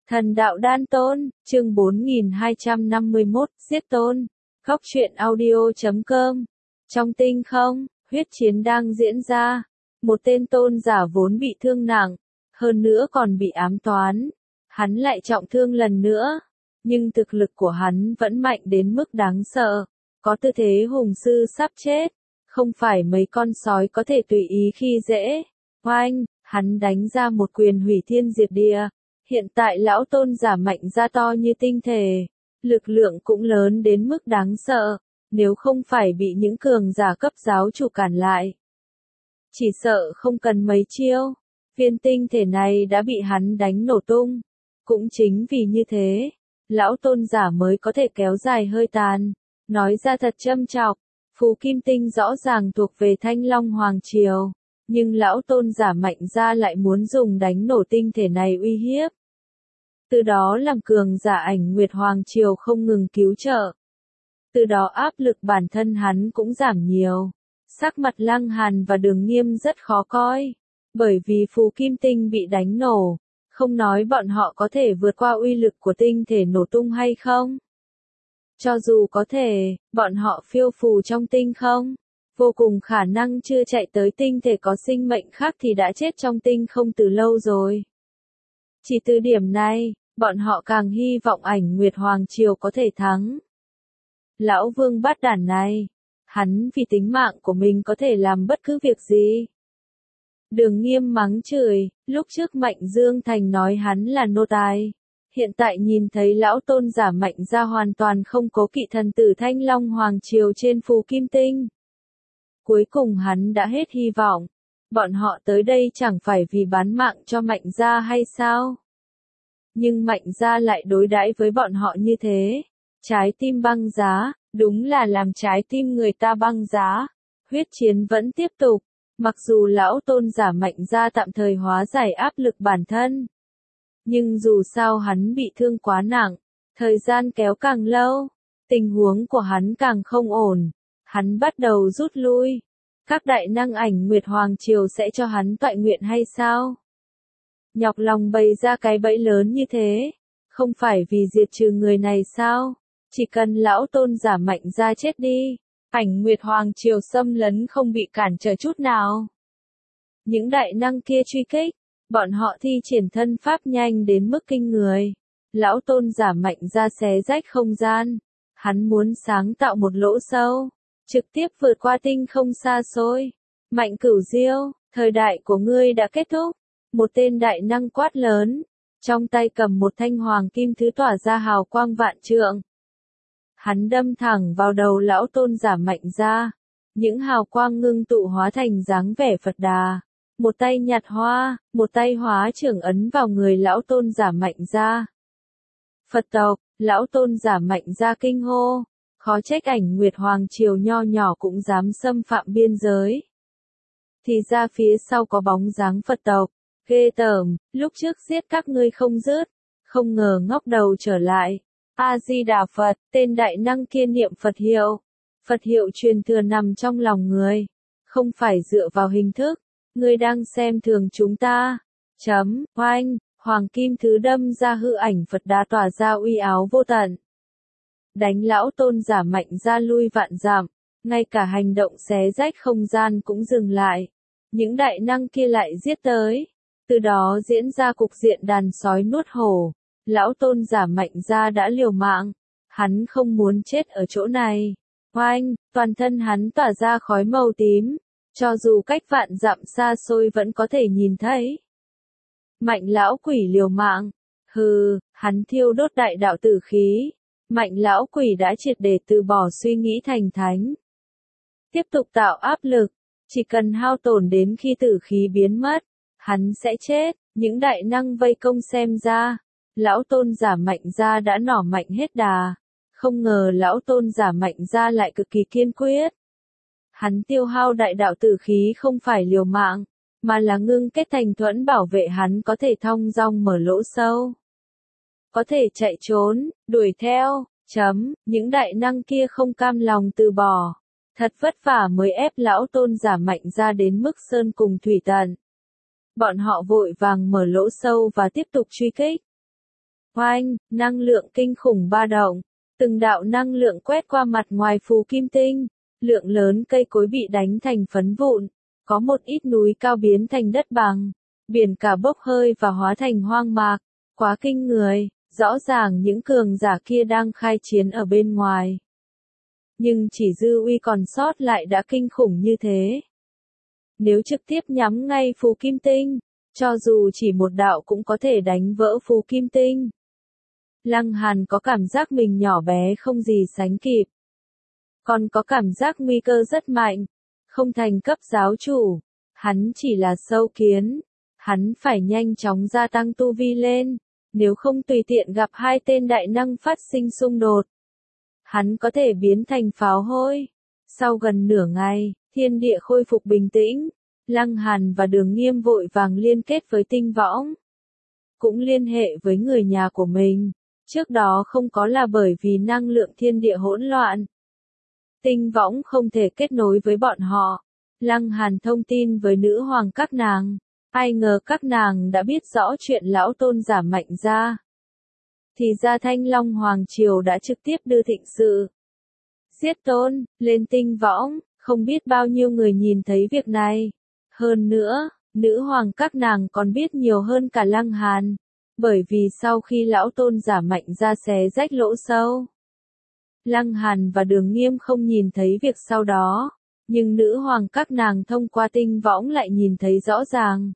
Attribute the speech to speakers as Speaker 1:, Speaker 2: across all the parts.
Speaker 1: Thần đạo đan tôn, chương 4251, giết tôn. Góc truyện audio.com. Trong tinh không, huyết chiến đang diễn ra. Một tên tôn giả vốn bị thương nặng, hơn nữa còn bị ám toán. Hắn lại trọng thương lần nữa, nhưng thực lực của hắn vẫn mạnh đến mức đáng sợ. Có tư thế hùng sư sắp chết, không phải mấy con sói có thể tùy ý khi dễ. Oanh, hắn đánh ra một quyền hủy thiên diệt địa. Hiện tại lão tôn giả mạnh ra to như tinh thể, lực lượng cũng lớn đến mức đáng sợ, nếu không phải bị những cường giả cấp giáo chủ cản lại. Chỉ sợ không cần mấy chiêu, viên tinh thể này đã bị hắn đánh nổ tung. Cũng chính vì như thế, lão tôn giả mới có thể kéo dài hơi tàn. Nói ra thật châm chọc, phù kim tinh rõ ràng thuộc về Thanh Long Hoàng Triều, nhưng lão tôn giả mạnh ra lại muốn dùng đánh nổ tinh thể này uy hiếp. Từ đó làm cường giả Ảnh Nguyệt Hoàng Triều không ngừng cứu trợ. Từ đó áp lực bản thân hắn cũng giảm nhiều. Sắc mặt Lăng Hàn và Đường Nghiêm rất khó coi, bởi vì phù kim tinh bị đánh nổ, không nói bọn họ có thể vượt qua uy lực của tinh thể nổ tung hay không. Cho dù có thể, bọn họ phiêu phù trong tinh không, vô cùng khả năng chưa chạy tới tinh thể có sinh mệnh khác thì đã chết trong tinh không từ lâu rồi. Chỉ từ điểm này, bọn họ càng hy vọng Ảnh Nguyệt Hoàng Triều có thể thắng. Lão Vương bát đản này, hắn vì tính mạng của mình có thể làm bất cứ việc gì. Đường Nghiêm mắng chửi, lúc trước Mạnh Dương Thành nói hắn là nô tài. Hiện tại nhìn thấy lão tôn giả mạnh ra hoàn toàn không cố kỵ thần tử Thanh Long Hoàng Triều trên phù kim tinh. Cuối cùng hắn đã hết hy vọng. Bọn họ tới đây chẳng phải vì bán mạng cho Mạnh gia hay sao? Nhưng Mạnh gia lại đối đãi với bọn họ như thế. Trái tim băng giá, đúng là làm trái tim người ta băng giá. Huyết chiến vẫn tiếp tục, mặc dù lão tôn giả Mạnh gia tạm thời hóa giải áp lực bản thân. Nhưng dù sao hắn bị thương quá nặng, thời gian kéo càng lâu, tình huống của hắn càng không ổn. Hắn bắt đầu rút lui. Các đại năng Ảnh Nguyệt Hoàng Triều sẽ cho hắn toại nguyện hay sao? Nhọc lòng bày ra cái bẫy lớn như thế, không phải vì diệt trừ người này sao? Chỉ cần lão tôn giả mạnh ra chết đi, Ảnh Nguyệt Hoàng Triều xâm lấn không bị cản trở chút nào. Những đại năng kia truy kích, bọn họ thi triển thân pháp nhanh đến mức kinh người. Lão tôn giả mạnh ra xé rách không gian, hắn muốn sáng tạo một lỗ sâu, trực tiếp vượt qua tinh không xa xôi. Mạnh Cửu Diêu, thời đại của ngươi đã kết thúc. Một tên đại năng quát lớn, trong tay cầm một thanh hoàng kim thứ tỏa ra hào quang vạn trượng. Hắn đâm thẳng vào đầu lão tôn giả mạnh ra. Những hào quang ngưng tụ hóa thành dáng vẻ Phật Đà. Một tay nhặt hoa, một tay hóa trưởng ấn vào người lão tôn giả mạnh ra. Phật tộc, lão tôn giả mạnh ra kinh hô. Khó trách Ảnh Nguyệt Hoàng Triều nho nhỏ cũng dám xâm phạm biên giới. Thì ra phía sau có bóng dáng Phật tộc. Ghê tởm, lúc trước giết các ngươi không dứt, không ngờ ngóc đầu trở lại. A-di-đà Phật, tên đại năng kia niệm Phật hiệu. Phật hiệu truyền thừa nằm trong lòng người, không phải dựa vào hình thức. Ngươi đang xem thường chúng ta. Oanh, hoàng kim thứ đâm ra hư ảnh Phật Đà tỏa ra uy áo vô tận. Đánh lão tôn giả mạnh ra lui vạn dặm, ngay cả hành động xé rách không gian cũng dừng lại. Những đại năng kia lại giết tới. Từ đó diễn ra cục diện đàn sói nuốt hổ. Lão tôn giả mạnh ra đã liều mạng. Hắn không muốn chết ở chỗ này. Oanh, toàn thân hắn tỏa ra khói màu tím. Cho dù cách vạn dặm xa xôi vẫn có thể nhìn thấy. Mạnh lão quỷ liều mạng. Hừ, hắn thiêu đốt đại đạo tử khí. Mạnh lão quỷ đã triệt để từ bỏ suy nghĩ thành thánh. Tiếp tục tạo áp lực. Chỉ cần hao tổn đến khi tử khí biến mất, hắn sẽ chết. Những đại năng vây công xem ra, lão tôn giả mạnh ra đã nỏ mạnh hết đà. Không ngờ lão tôn giả mạnh ra lại cực kỳ kiên quyết. Hắn tiêu hao đại đạo tử khí không phải liều mạng, mà là ngưng kết thành thuẫn bảo vệ hắn có thể thong dong mở lỗ sâu. Có thể chạy trốn, đuổi theo. Những đại năng kia không cam lòng từ bỏ. Thật vất vả mới ép lão tôn giả mạnh ra đến mức sơn cùng thủy tận. Bọn họ vội vàng mở lỗ sâu và tiếp tục truy kích. Oanh, năng lượng kinh khủng ba động. Từng đạo năng lượng quét qua mặt ngoài phù kim tinh. Lượng lớn cây cối bị đánh thành phấn vụn. Có một ít núi cao biến thành đất bằng. Biển cả bốc hơi và hóa thành hoang mạc. Quá kinh người, rõ ràng những cường giả kia đang khai chiến ở bên ngoài. Nhưng chỉ dư uy còn sót lại đã kinh khủng như thế. Nếu trực tiếp nhắm ngay phù kim tinh, cho dù chỉ một đạo cũng có thể đánh vỡ phù kim tinh. Lăng Hàn có cảm giác mình nhỏ bé không gì sánh kịp. Còn có cảm giác nguy cơ rất mạnh. Không thành cấp giáo chủ. Hắn chỉ là sâu kiến. Hắn phải nhanh chóng gia tăng tu vi lên. Nếu không tùy tiện gặp hai tên đại năng phát sinh xung đột. Hắn có thể biến thành pháo hôi. Sau gần nửa ngày, thiên địa khôi phục bình tĩnh. Lăng Hàn và Đường Nghiêm vội vàng liên kết với Tinh Võng. Cũng liên hệ với người nhà của mình. Trước đó không có là bởi vì năng lượng thiên địa hỗn loạn. Tinh Võng không thể kết nối với bọn họ. Lăng Hàn thông tin với nữ hoàng các nàng. Ai ngờ các nàng đã biết rõ chuyện lão tôn giả Mạnh Gia. Thì ra Thanh Long Hoàng Triều đã trực tiếp đưa thịnh sự. Giết tôn, lên Tinh Võng, không biết bao nhiêu người nhìn thấy việc này. Hơn nữa, nữ hoàng các nàng còn biết nhiều hơn cả Lăng Hàn. Bởi vì sau khi lão tôn giả Mạnh Gia xé rách lỗ sâu. Lăng Hàn và Đường Nghiêm không nhìn thấy việc sau đó. Nhưng nữ hoàng các nàng thông qua Tinh Võng lại nhìn thấy rõ ràng.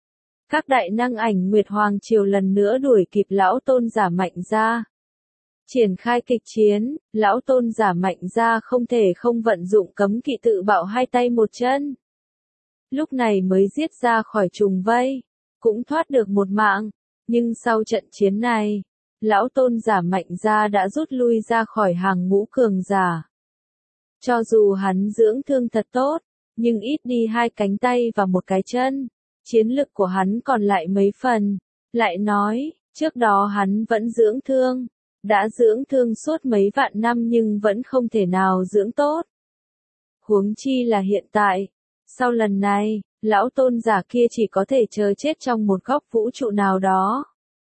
Speaker 1: Các đại năng Ảnh Nguyệt Hoàng Triều lần nữa đuổi kịp lão tôn giả Mạnh Gia. Triển khai kịch chiến, lão tôn giả Mạnh Gia không thể không vận dụng cấm kỵ tự bạo hai tay một chân. Lúc này mới giết ra khỏi trùng vây, cũng thoát được một mạng. Nhưng sau trận chiến này, lão tôn giả Mạnh Gia đã rút lui ra khỏi hàng ngũ cường giả. Cho dù hắn dưỡng thương thật tốt, nhưng ít đi hai cánh tay và một cái chân. Chiến lực của hắn còn lại mấy phần. Lại nói, trước đó hắn vẫn dưỡng thương. Đã dưỡng thương suốt mấy vạn năm nhưng vẫn không thể nào dưỡng tốt. Huống chi là hiện tại. Sau lần này, lão tôn giả kia chỉ có thể chờ chết trong một góc vũ trụ nào đó.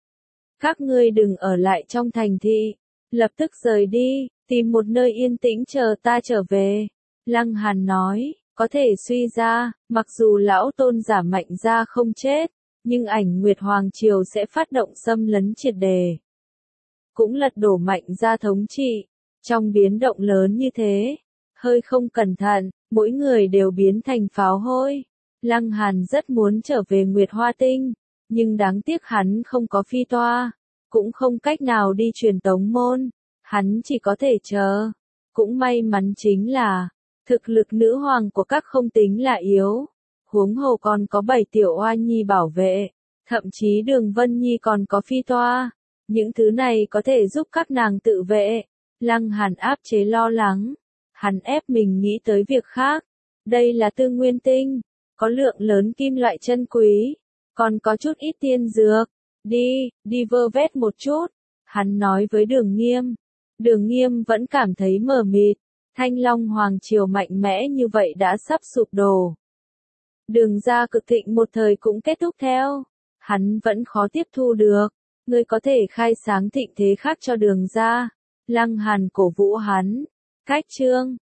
Speaker 1: Các ngươi đừng ở lại trong thành thị. Lập tức rời đi, tìm một nơi yên tĩnh chờ ta trở về. Lăng Hàn nói. Có thể suy ra, mặc dù lão tôn giả Mạnh Gia không chết, nhưng Ảnh Nguyệt Hoàng Triều sẽ phát động xâm lấn triệt đề. Cũng lật đổ Mạnh Gia thống trị. Trong biến động lớn như thế, hơi không cẩn thận, mỗi người đều biến thành pháo hôi. Lăng Hàn rất muốn trở về Nguyệt Hoa Tinh, nhưng đáng tiếc hắn không có phi toa, cũng không cách nào đi truyền tống môn. Hắn chỉ có thể chờ. Cũng may mắn chính là thực lực nữ hoàng của các không tính là yếu. Huống hồ còn có 7 tiểu oa nhi bảo vệ. Thậm chí Đường Vân Nhi còn có phi toa. Những thứ này có thể giúp các nàng tự vệ. Lăng Hàn áp chế lo lắng. Hắn ép mình nghĩ tới việc khác. Đây là Tư Nguyên Tinh. Có lượng lớn kim loại chân quý. Còn có chút ít tiên dược. Đi vơ vét một chút. Hắn nói với Đường Nghiêm. Đường Nghiêm vẫn cảm thấy mờ mịt. Thanh Long Hoàng Triều mạnh mẽ như vậy đã sắp sụp đổ. Đường gia cực thịnh một thời cũng kết thúc theo. Hắn vẫn khó tiếp thu được. Ngươi có thể khai sáng thịnh thế khác cho Đường gia. Lăng Hàn cổ vũ hắn. Cách chương